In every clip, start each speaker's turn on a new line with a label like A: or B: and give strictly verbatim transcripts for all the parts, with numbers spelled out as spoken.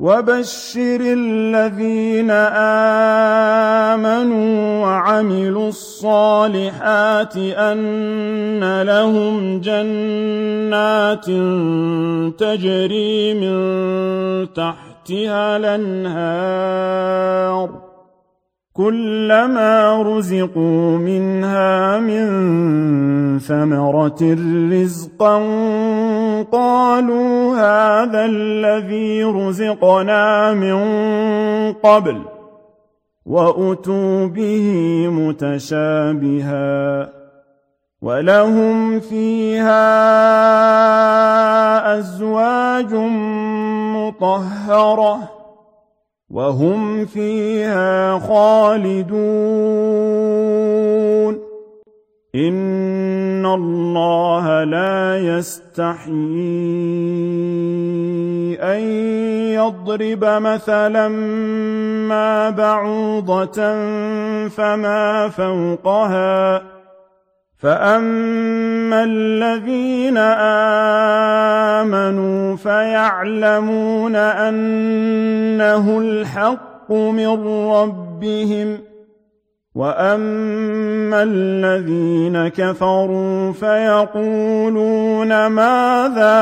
A: وبشر الذين آمنوا وعملوا الصالحات أن لهم جنات تجري من تحتها الأنهار كلما رزقوا منها من ثمرة رزقا قالوا هذا الذي رزقنا من قبل وأتوا به متشابها ولهم فيها أزواج مطهرة وهم فيها خالدون إن الله لا يستحيي أن يضرب مثلا ما بعوضة فما فوقها فأما الذين آمنوا فيعلمون أنه الحق من ربهم وأما الذين كفروا فيقولون ماذا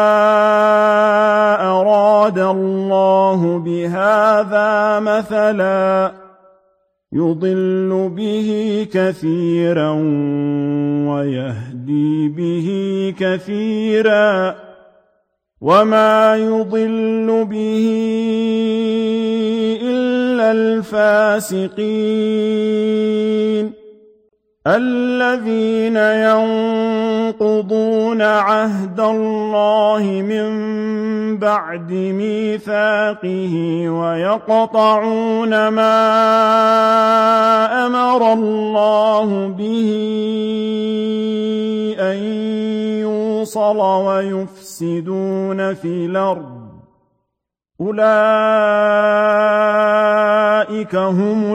A: أراد الله بهذا مثلا يضل به كثيرا ويهدي به كثيرا وما يضل به إلا الفاسقين الذين ينقضون عهد الله من بعد ميثاقه ويقطعون ما أمر الله به أن يوصل ويفسدون في الأرض أولئك هم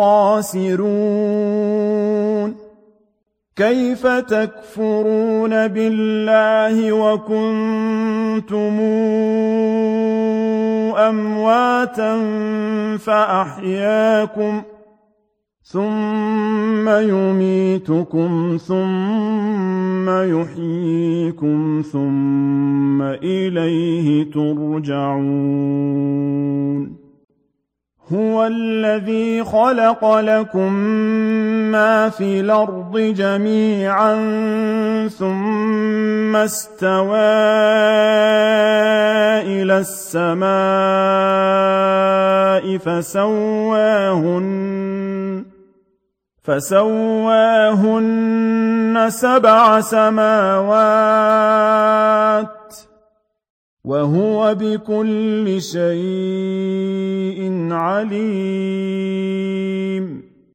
A: الخاسرون كيف تكفرون بالله وكنتم أمواتا فأحياكم ثم يميتكم ثم يحييكم ثم إليه ترجعون هو الذي خلق لكم ما في الأرض جميعا ثم استوى إلى السماء فسواهن فسواهن سبع سماوات وهو بكل شيء عليم